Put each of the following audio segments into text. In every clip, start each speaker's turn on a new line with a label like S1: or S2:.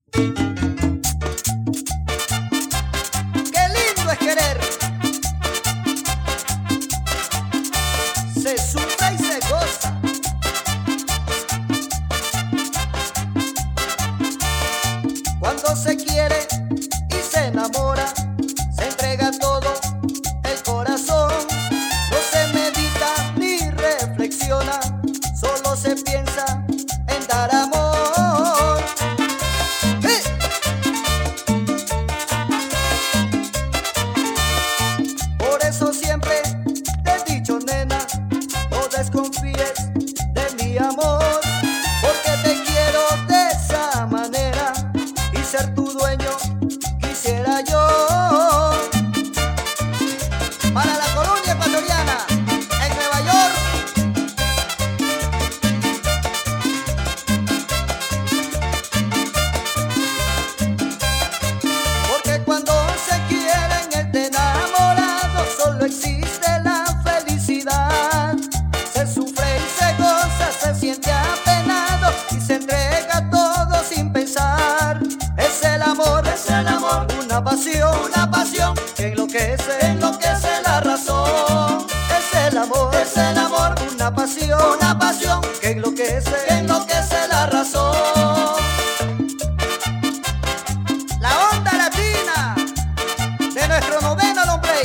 S1: Qué lindo es querer. Se sufre y se goza. Cuando se quiere y se enamora, se entrega todo el corazón. No se medita ni reflexiona, solo se piensa en dar amor. ¡Sí! Por eso siempre te he dicho, nena, no desconfíes de mi amor, porque te quiero de esa manera y ser tu dueño quisiera yo. Para la colonia ecuatoriana en Nueva York. Porque cuando se quieren el enamorado solo existe la felicidad. Se sufre y se goza, se siente apenado y se entrega todo sin pensar. Es el amor, una pasión que enloquece la razón. Es el amor, una pasión que enloquece la razón. La onda latina de nuestro noveno long play.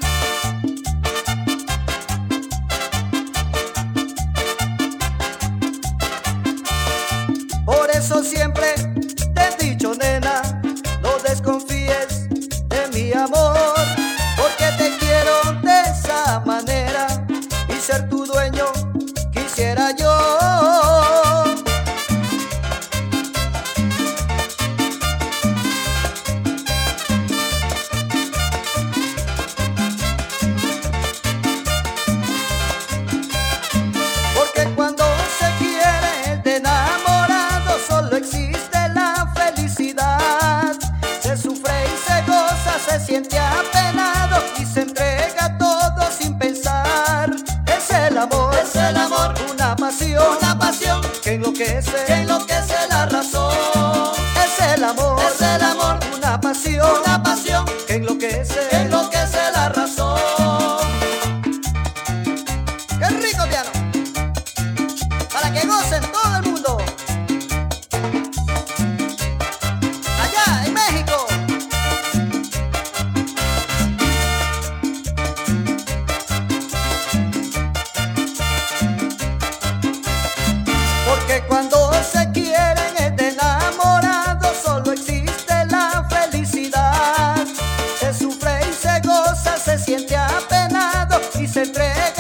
S1: Por eso siempre te he dicho, nena, no desconfíes de mi amor, porque te quiero de esa manera y ser tu dueño quisiera yo. Porque cuando se quiere el enamorado solo existe la felicidad. Se sufre y se goza, se siente apenado y se entrega todo sin pensar. Es el amor, una pasión que enloquece la razón. Es el amor, una pasión que enloquece la razón. ¡Qué rico piano! Para que gocen todo el mundo. Allá en México. Porque cuando se quieren el enamorado solo existe la felicidad. Se sufre y se goza, se siente apenado y se entrega